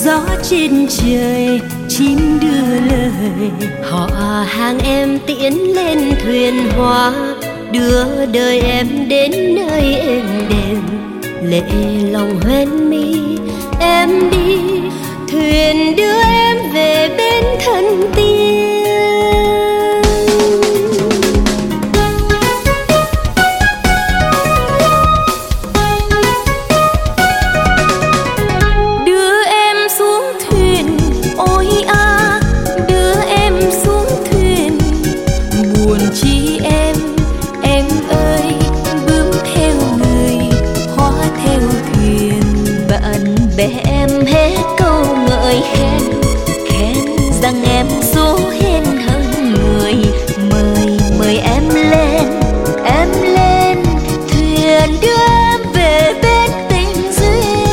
Gió trên trời chim đưa lời, họ hàng em tiễn lên thuyền hoa, đưa đời em đến nơi êm đềm. Lệ lòng hoen mi em đi, thuyền đưa em về bên thân tiên. Đưa em xuống thuyền, ôi a, đưa em xuống thuyền. Buồn chi em ơi, bướm theo người, hoa theo thuyền. Bạn bè em hết câu ngợi khen, khen rằng em số hên hơn người. Mời em lên, thuyền đưa em về bên tình duyên.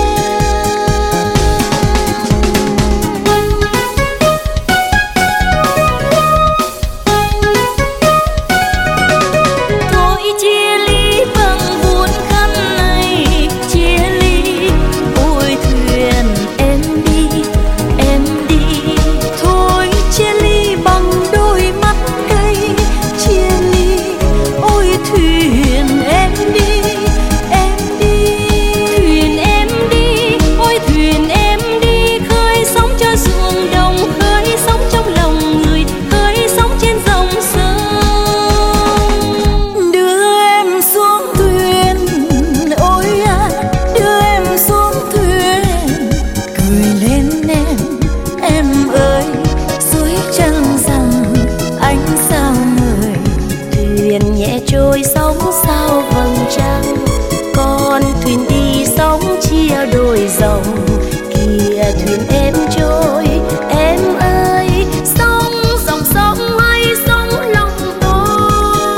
Thôi chia ly bằng buồn khăn này, chia ly ôi thuyền em đi, em đi. Thôi chia ly bằng đôi mắt cây, chia ly ôi thuyền em đi, em đi. Thuyền em đi, ôi thuyền em đi, khơi sóng cho ruộng đồng, khơi sóng trong lòng người, khơi sóng trên dòng sông. Đưa em xuống thuyền, ôi à, đưa em xuống thuyền. Cười lên em ơi, suối trăng rằng ánh sao người. Thuyền nhẹ trôi sóng sao vầng trăng, con thuyền đi sóng chia đôi dòng. Kìa thuyền em trôi em ơi, sóng dòng sóng hay sóng lòng tôi.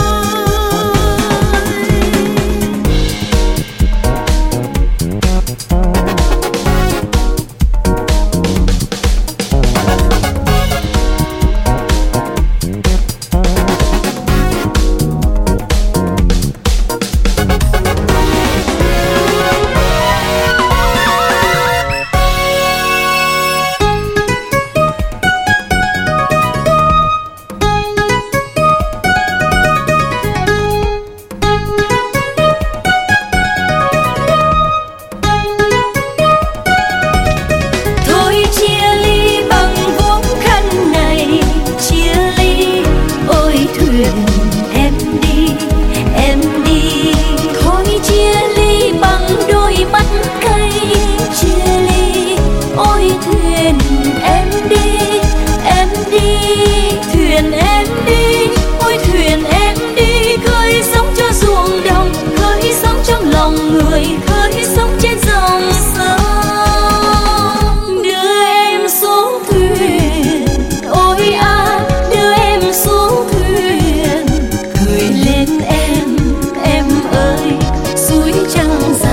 Thôi chia ly bằng vuông khăn này, chia ly ôi thuyền em đi, em đi. Thôi chia ly bằng đôi mắt cây, chia ly ôi thuyền em đi, em đi. Thuyền em đi, ôi thuyền em đi, khơi sóng cho ruộng đồng, khơi sóng trong lòng người, khơi sóng trên dòng sông. Đưa em xuống thuyền, ôi a, đưa em xuống thuyền. Cười lên em ơi, suối trăng rằng